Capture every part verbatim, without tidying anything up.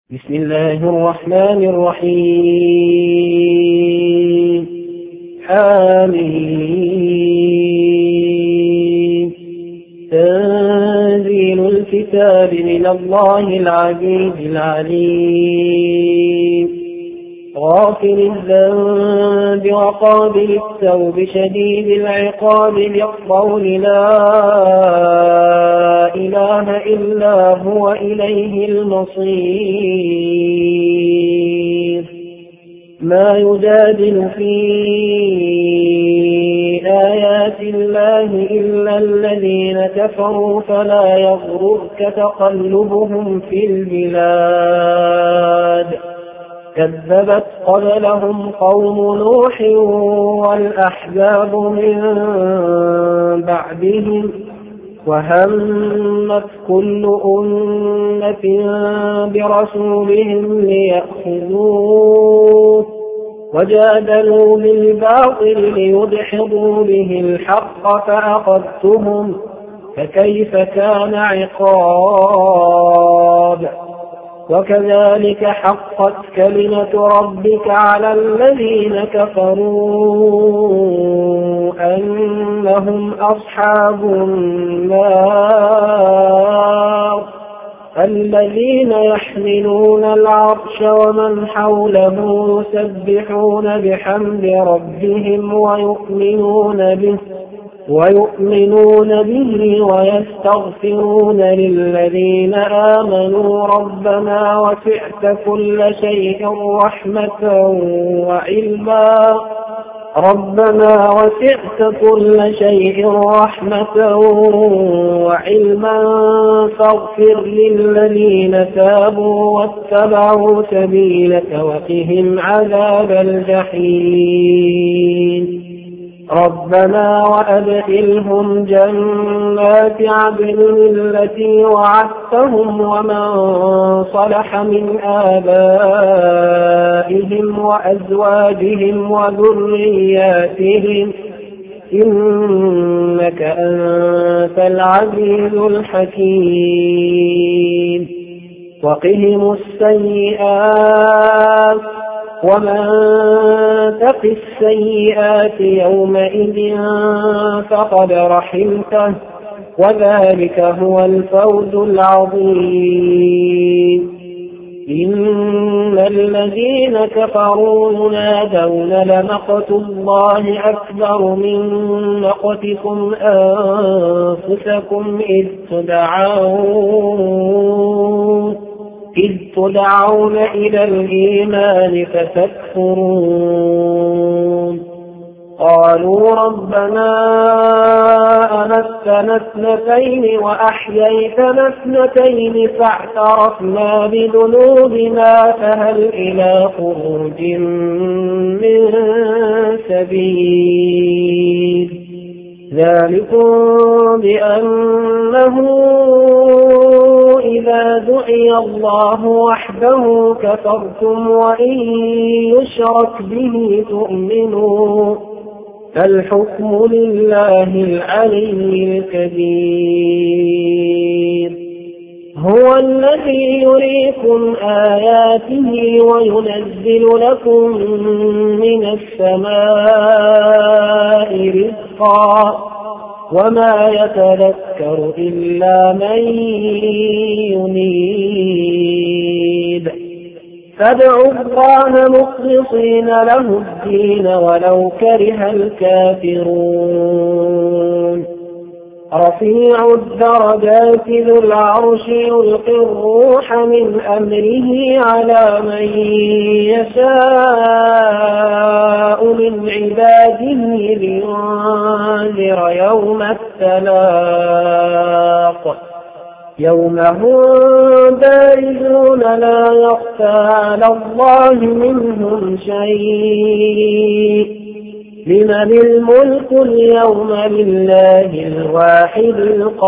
بسم الله الرحمن الرحيم. حميم. تنزيل الكتاب من الله العزيز العليم. غافر الذنب وقابل التوب شديد العقاب بالقول لا إله إلا هو إليه المصير. ما يجادل في آيات الله إلا الذين كفروا فلا يغررك تقلبهم في البلاد. كذبت قبلهم قوم نوح والأحزاب من بعدهم وهمت كل أمة برسولهم ليأخذوه وجادلوا بالباطل ليدحضوا به الحق فأخذتهم فكيف كان عقاب. وكذلك حقت كلمة ربك على الذين كفروا أنهم أصحاب النار الذين يحملون العرش ومن حوله يسبحون بحمد ربهم ويؤمنون به ويؤمنون به ويستغفرون للذين آمنوا ربنا وسعت كل شيء رحمة وعلما ربنا وسعت كل شيء رحمة وعلما فاغفر للذين تابوا واتبعوا سبيلك وقهم عذاب الجحيم. ربنا وأدخلهم جنات عدن التي وعدتهم ومن صلح من آبائهم وأزواجهم وذرياتهم إنك أنت العزيز الحكيم. وقهم السيئات ومن تق السيئات يومئذ فقد رحمته وذلك هو الفوز العظيم. إن الذين كفروا ينادون لمقت الله أكبر من مقتكم أنفسكم إذ تدعون إذ تدعون إلى الإيمان فتكفرون. قالوا ربنا أمتنا اثنتين وأحييتنا اثنتين فاعترفنا بذنوبنا فهل إلى خروج من سبيل. ذلكم بأنه إذا دعي الله وحده كفرتم وإن يشرك به تؤمنوا فالحكم لله العلي الكبير. هو الذي يريكم آياته وينزل لكم من السماء رزقا وما يتذكر إلا من ينيب. فادعوا الله مخلصين له الدين ولو كره الكافرون. رفيع الدرجات ذو العرش يلقي الروح من أمره على من يشاء من عباده لينذر يوم التلاق يوم هم بارزون لا يخفى على الله منهم شيء. لمن الملك اليوم لله الواحد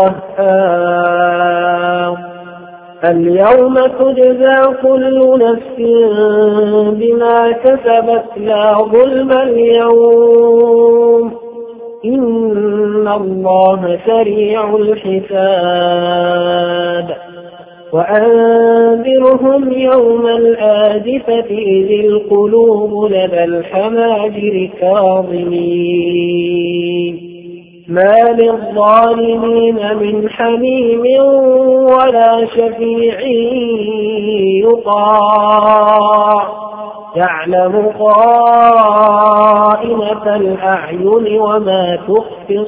القهار. اليوم تجزى كل نفس بما كسبت لا ظلم اليوم إن الله سريع الحساب. وأنذرهم يوم الآزفة إذ القلوب لدى الحناجر كاظمين ما للظالمين من حميم ولا شفيع يطاع يعلم خائنة الأعين وما تخفي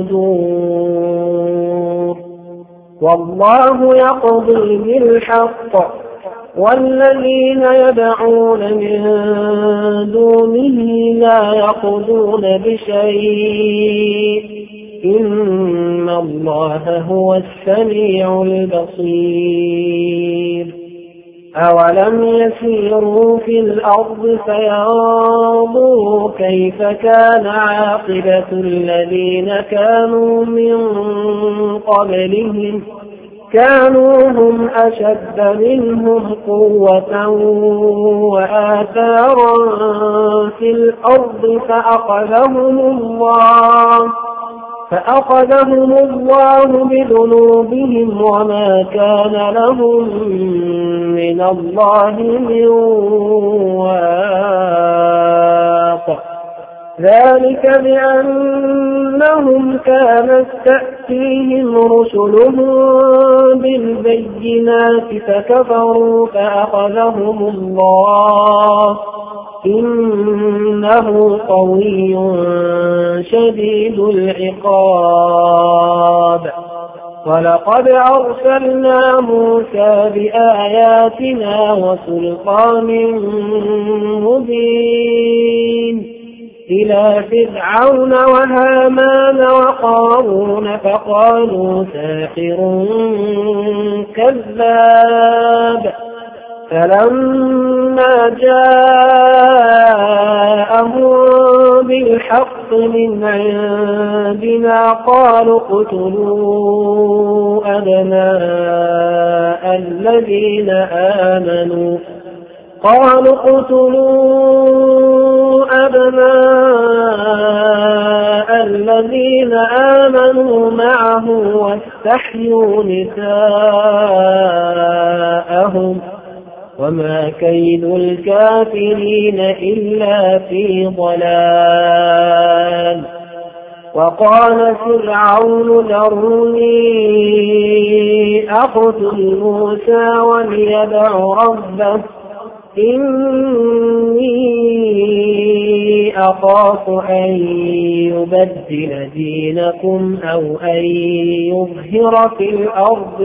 الصدور والله يقضي بالحق والذين يدعون من دونه لا يقضون بشيء إن الله هو السميع البصير أولم يسيروا في الأرض فينظروا كيف كان عاقبة الذين كانوا من قبلهم كانوا هم أشد منهم قوة وآثارا في الأرض فأخذهم الله فأخذهم الله بذنوبهم وما كان لهم من الله من واق ذلك بأنهم كانت تأتيهم رسلهم بالبينات فكفروا فأخذهم الله إنه قوي شديد العقاب ولقد أرسلنا موسى بآياتنا وسلطان مبين إلى فرعون وهامان وقارون فقالوا ساحر كذاب فلما جاءهم بالحق من عندنا قالوا اقتلوا أبناء الذين آمنوا قالوا اقتلوا أبناء الذين آمنوا معه واستحيوا نساءهم وما كيد الكافرين إلا في ضلال وقال فرعون ذروني أقتل موسى وليدع ربه إني أخاف أن يبدل دينكم أو أن يظهر في الأرض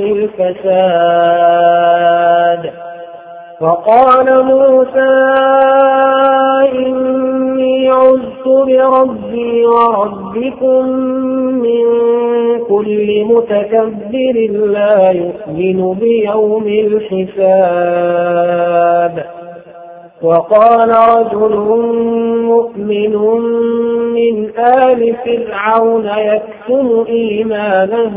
الفساد وقال موسى إني عذت بربي وربكم من كل متكبر لا يؤمن بيوم الحساب وقال رجل مؤمن من آل فرعون يكتم إيمانه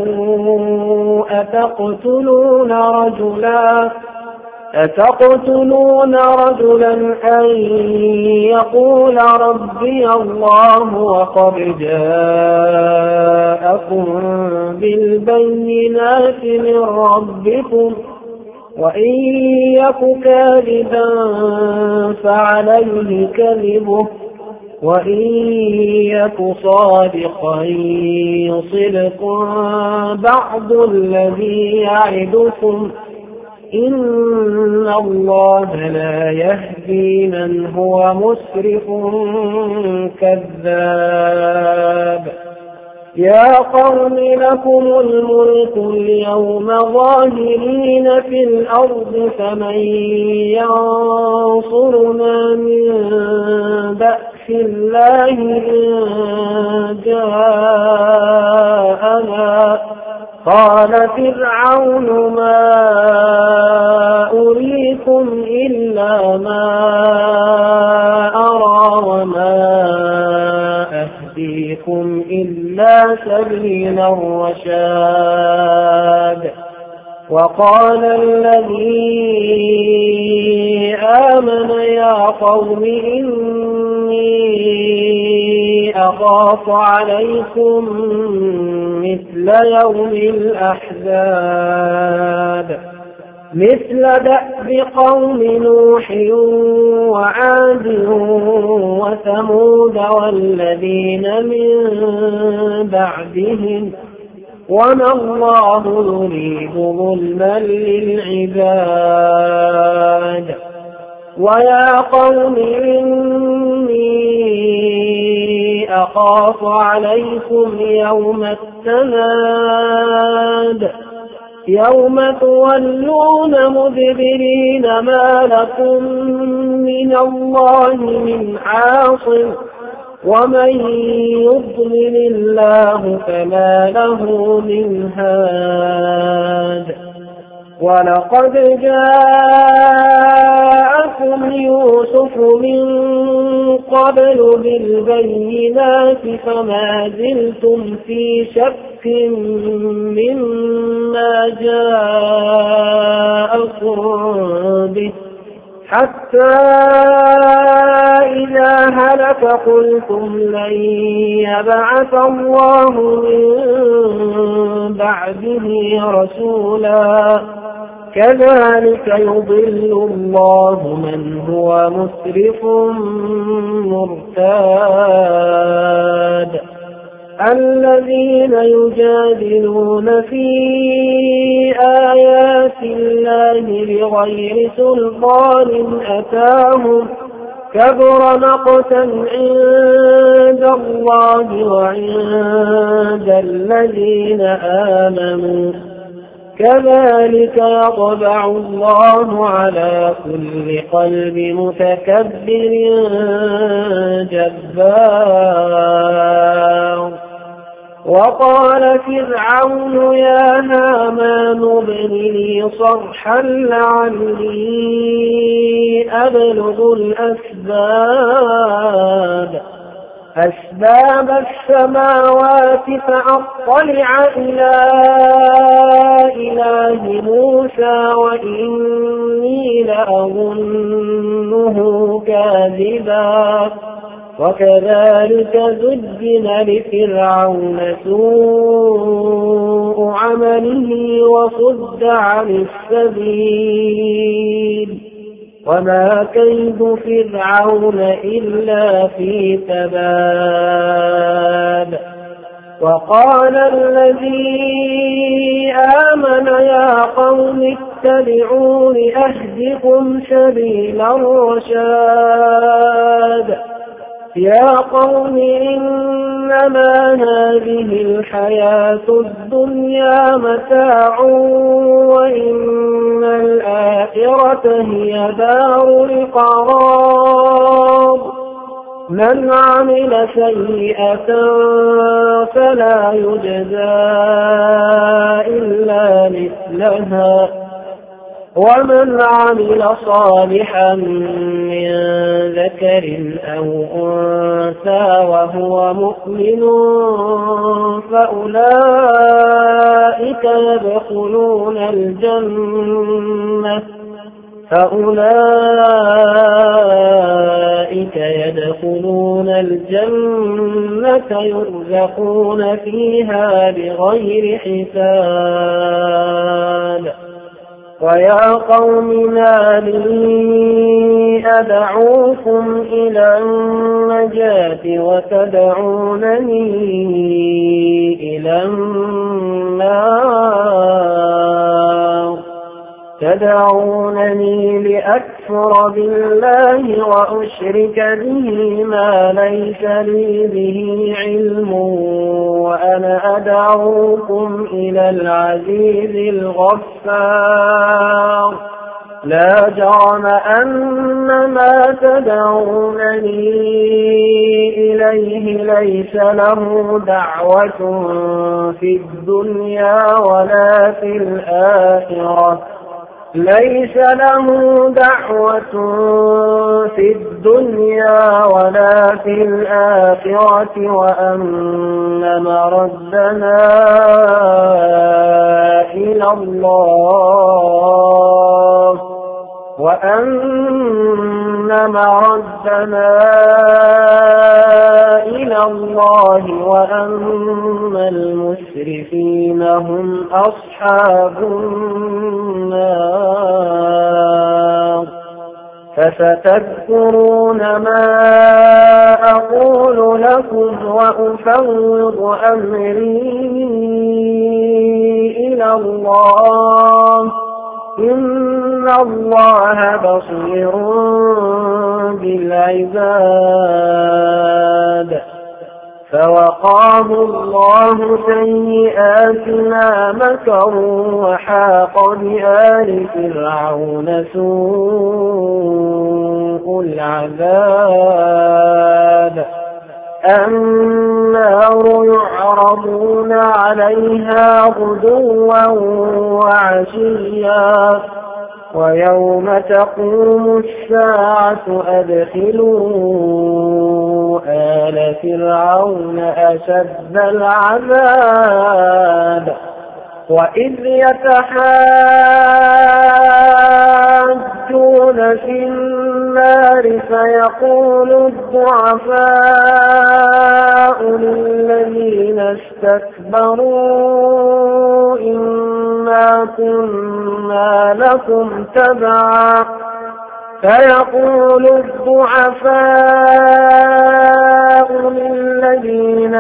أتقتلون رجلا أتقتلون رجلا أن يقول ربي الله وقد جاءكم بالبينات من ربكم وإن يك كاذبا فعليه كذبه وإن يك صادقا يصبكم بعض الذي يعدكم إن الله لا يهدي من هو مسرف كذاب يا قوم لكم الملك اليوم ظاهرين في الأرض فمن ينصرنا من بأس الله إن جاءنا قال فرعون ما أريكم إلا ما أرى وما أهديكم إلا سبيل الرشاد وقال الذي آمن يا قوم إني أخاف عليكم مثل يوم الأحزاب مثل دأب قوم نوح وعاد وثمود والذين من بعدهم وما الله يريد ظلما للعباد ويا قوم إني أخاف عليكم يوم التناد يوم تولون مدبرين ما لكم من الله من عاصم ومن يضلل الله فما له من هاد ولقد جاءكم يوسف من قبل بالبينات فما زلتم في شك مما جاءكم به حتى إذا هلك قلتم لن يبعث الله من بعده رسولا كذلك يضل الله من هو مسرف مرتاب الذين يجادلون في آيات الله بغير سلطان أتاهم كبر مقتا عند الله وعند الذين آمنوا كذلك يطبع الله على كل قلب متكبر جبار وقال فرعون يا هامان ابن لي صرحا لعلي أبلغ الأسباب أسباب السماوات فأطلع إلى إله موسى وإني لأظنه كاذبا وكذلك زين لفرعون سوء عمله وصد عن السبيل وما كيد فرعون إلا في تباب وقال الذي آمن يا قوم اتبعون أهدكم سبيل الرشاد يا قوم إنما هذه الحياة الدنيا متاع وإن الآخرة هي دار القرار من عمل سيئة فلا يجزى إلا مثلها ومن عمل صالحا من ذكر أو أنثى وهو مؤمن فأولئك يدخلون الجنة فأولئك يدخلون الجنة يرزقون فيها بغير حساب ويا قوم ما لي أدعوكم إلى النجاة وتدعونني إلى النار تدعونني لأكفر بالله وأشرك به ما ليس لي به علم وأنا أدعوكم إلى العزيز الغفار لا جرم أن ما تدعونني إليه ليس له دعوة في الدنيا ولا في الآخرة ليس له دعوة في الدنيا ولا في الآخرة وأن مردنا إلى الله وأن مردنا إلى الله وأن المسرفين هم أصحاب النار. فستذكرون ما أقول لكم وأفوض أمري إلى الله إن الله بصير بالعباد. فوقاه الله سيئات ما مكروا وحاق بآل فرعون سوء العذاب. النار يعرضون عليها غدوا وعشيا ويوم تقوم الساعة أدخلوا آل فرعون أشد العذاب. وإذ يتحاجون في النار فيقول الضعفاء للذين استكبروا إنا كنا لكم تبعا فيقول الضعفاء للذين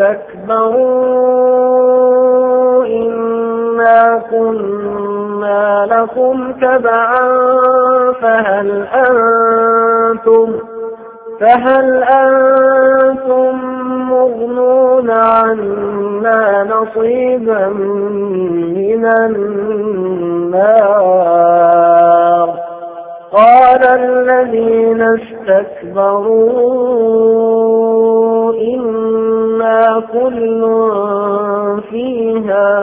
استكبروا إنا كنا لكم تبعا فهل أنتم فهل أنتم مغنون عنا نصيبا من النار. قال الذين استكبروا إنا كل فيها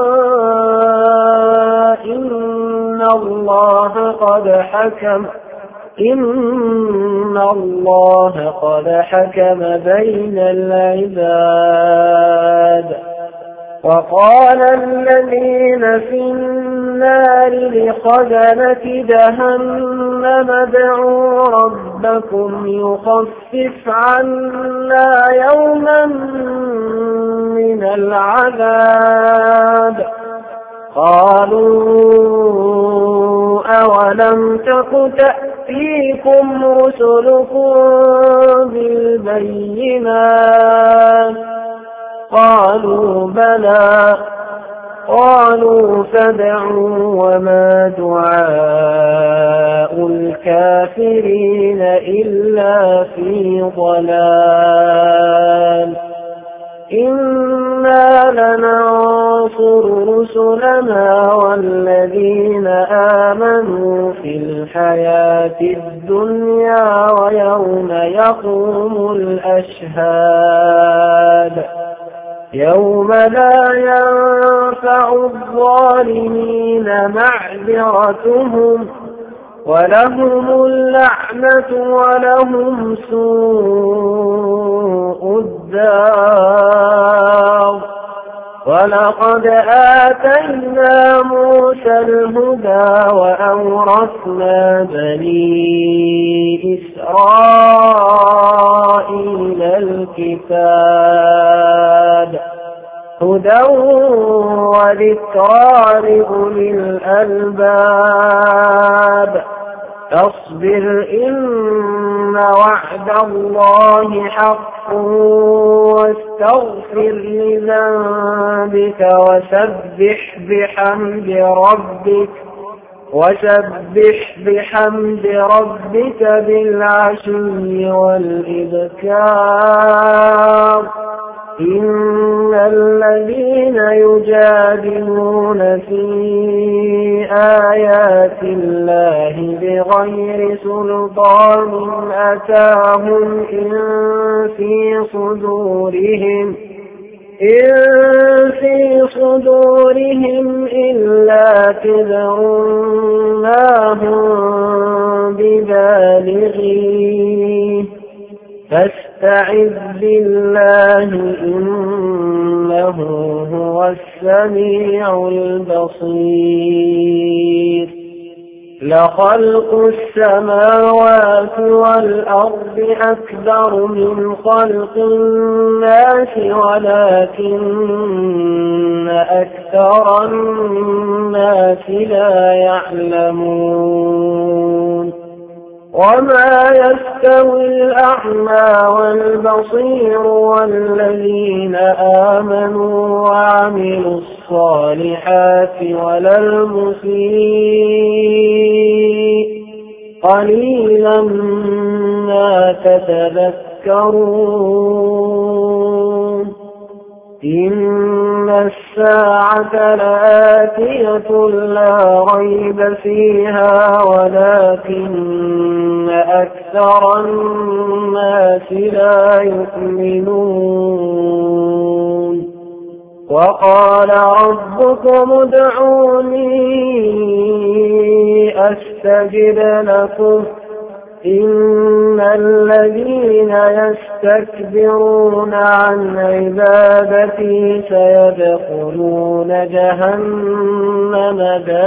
إن الله قد حكم إن الله قد حكم بين العباد. وقال الذين في النار لخزنة جهنم ادعوا ربكم يخفف عنا يوما من العذاب. قالوا أولم تك تأتيكم رسلكم بالبينات قالوا بلى قالوا فادعوا وما دعاء الكافرين إلا في ضلال. إنا لننصر رسلنا والذين آمنوا في الحياة الدنيا ويوم يقوم الأشهاد يوم لا ينفع الظالمين معذرتهم ولهم اللعنة ولهم سوء الدار. ولقد آتينا موسى الهدى وأورثنا بني إسرائيل الكتاب هدى وذكرى لأولي الألباب. فاصبر إن وعد الله حق واستغفر لذنبك وسبح بحمد ربك وسبح بحمد ربك بالعشي والإبكار. إن الذين يجادلون في آيات الله بغير سلطان أتاهم إن في صدورهم إن في صدورهم إلا كبر ما هم ببالغيه فاستعذ بالله إنه هو السميع البصير. لخلق السماوات والأرض أكبر من خلق الناس ولكن أكثر الناس لا يعلمون وما يستوي الأعمى والبصير والذين آمنوا وعملوا الصالحات ولا المسيء قليلا ما تتذكرون إن الساعة لآتية لا ريب فيها ولكن أكثر الناس لا يؤمنون وقال ربكم ادعوني أستجب لكم إن الذين يستكبرون عن عبادتي سيدخلون جهنم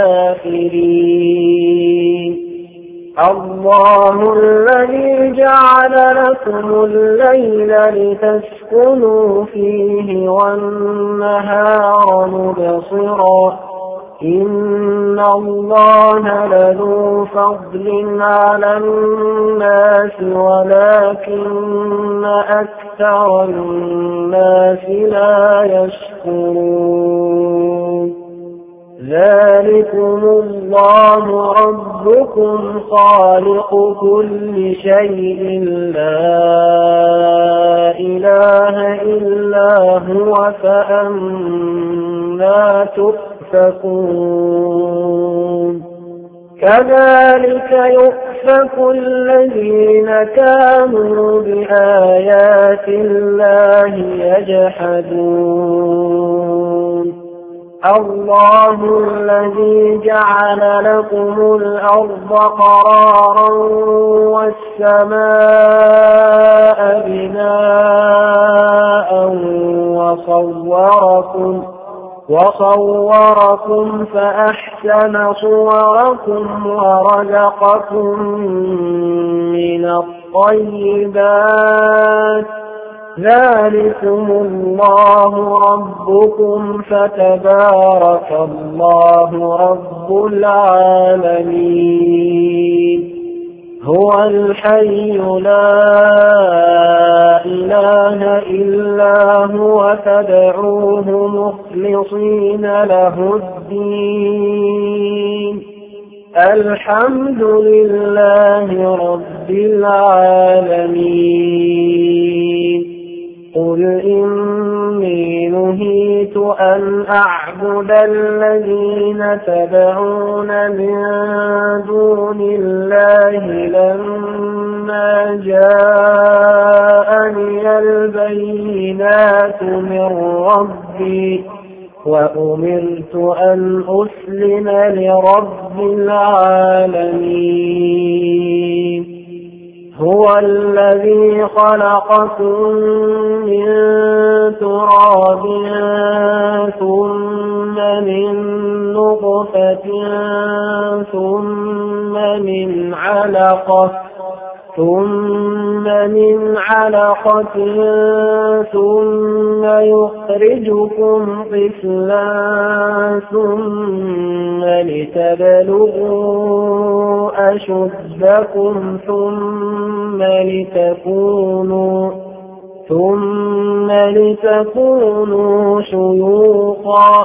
داخرين الله الذي جعل لكم الليل لتسكنوا فيه والنهار مبصرا إن الله لذو فضل على الناس ولكن أكثر الناس لا يشكرون ذلكم الله ربكم خالق كل شيء لا إله إلا هو فأنا تؤفكون كذلك يؤفك الذين كانوا بآيات الله يجحدون الله الذي جعل لكم الأرض قرارا والسماء بناء وصوركم وصوركم فأحسن صوركم ورزقكم من الطيبات ذلكم الله ربكم فتبارك الله رب العالمين هو الحي لا إله إلا هو فادعوه مخلصين له الدين الحمد لله رب العالمين قل إني نهيت أن أعبد الذين تدعون من دون الله لما جاءني البينات من ربي وأمرت أن أسلم لرب العالمين هو الذي خلقكم من تراب ثم من نطفة ثم من علقة ثم من علقة ثم يخرجكم طفلا ثم لتبلغوا أشدكم ثم لتكونوا ثم لتكونوا شيوخا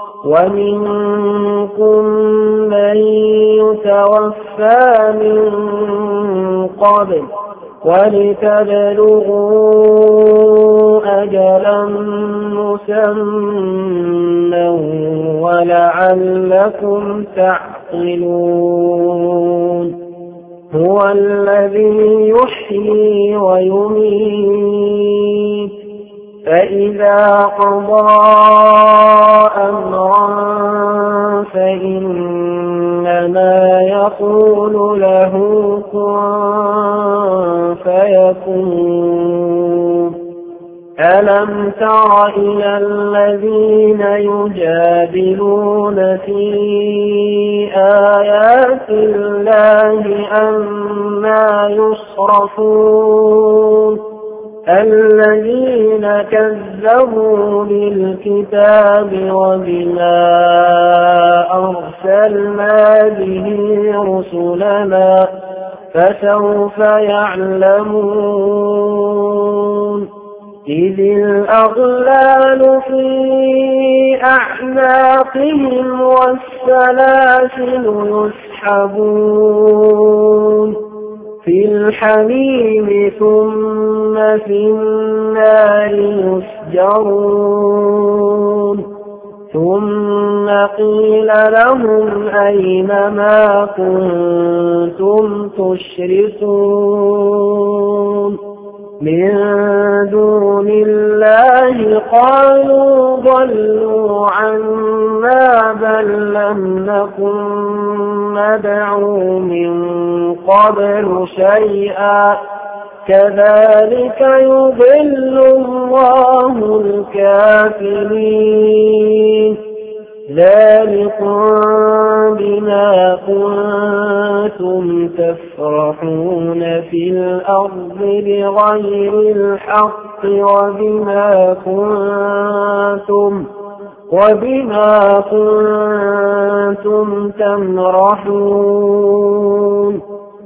ومنكم من يتوفى من قبل ولتبلغوا أجلا مسمى ولعلكم تعقلون هو الذي يحيي ويميت فإذا قضى أمرا فإنما يقول له كن فيكون ألم تر إلى الذين يجادلون في آيات الله أنى يصرفون الذين كذبوا بالكتاب وبما أرسلنا به رسلنا فسوف يعلمون إذ الأغلال في أعناقهم والسلاسل يسحبون في الحميم ثم في النار يسجرون ثم قيل لهم أين ما كنتم تشركون من دون الله قالوا ضلوا عنا بل لم نكن ندعو من قبل شيئا كذلك يضل الله الكافرين ذلكم بما كنتم تفرحون في الأرض بغير الحق وبما كنتم وبما كنتم تمرحون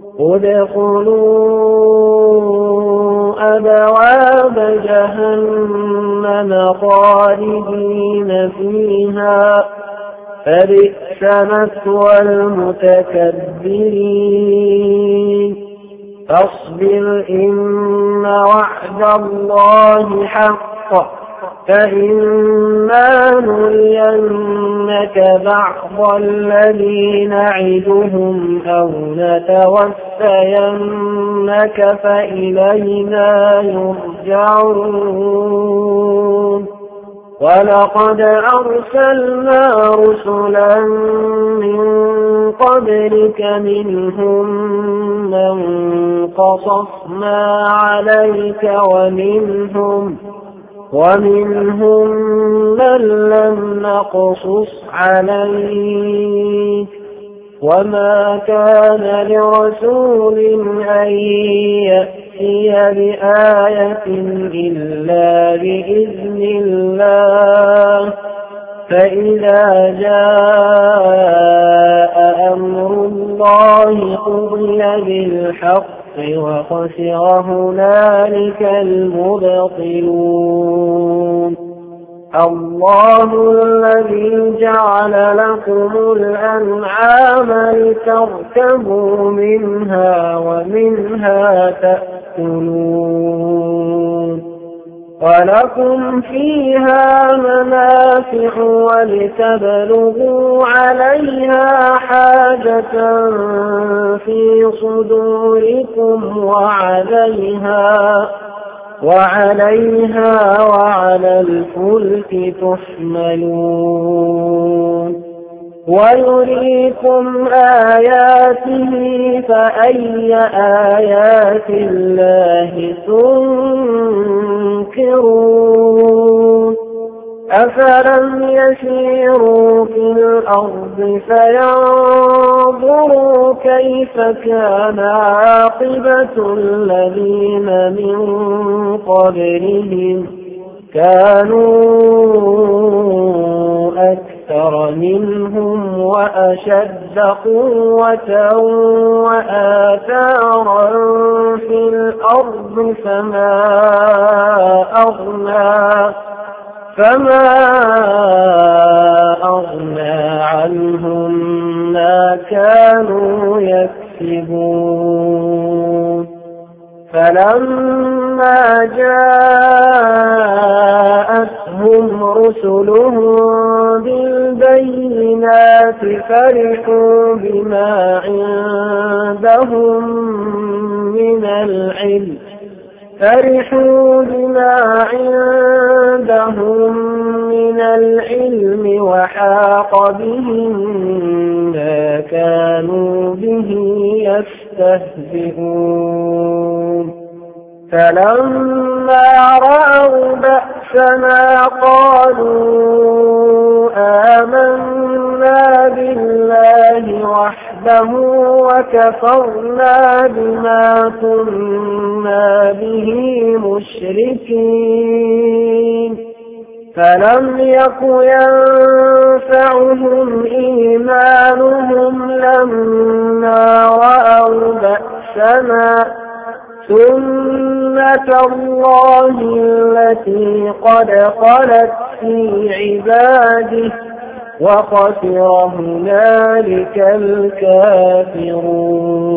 ادخلوا أبواب جهنم خالدين فيها فبئس مثوى المتكبرين فاصبر إن وعد الله حق فإما نرينك بعض الذي نعدهم أو نتوفينك فإلينا يرجعون ولقد أرسلنا رسلا من قبلك منهم من قصصنا عليك ومنهم ومنهم من لم نقصص عليك وما كان لرسول أن يأتي بآية إلا بإذن الله فإذا جاء أمر الله قضي بالحق وخسر هنالك المبطلون الله الذي جعل لكم الأنعام لتركبوا منها ومنها تأكلون ولكم فيها منافع ولتبلغوا عليها حاجة في صدوركم وعليها وعليها وعلى الفلك تحملون ويريكم آياته فأي آيات الله تنكرون أفلم يسيروا في الأرض فينظروا كيف كان عاقبة الذين من قبلهم كانوا أكثر منهم وأشد قوة وآثارا في الأرض فما أغنى فما أغنى عنهم ما كانوا يكسبون فلما جاءتهم رسلهم بالبينات فرحوا بما عندهم من العلم فرحوا بما عندهم من العلم وحاق بهم ما كانوا به يستهزئون فلما رأوا بأسنا قالوا آمنا بالله وحده وكفرنا بما كنا به مشركين فلم يك ينفعهم إيمانهم لما رأوا بأسنا سنة الله التي قد خلت في عباده وخسر هنالك الكافرون.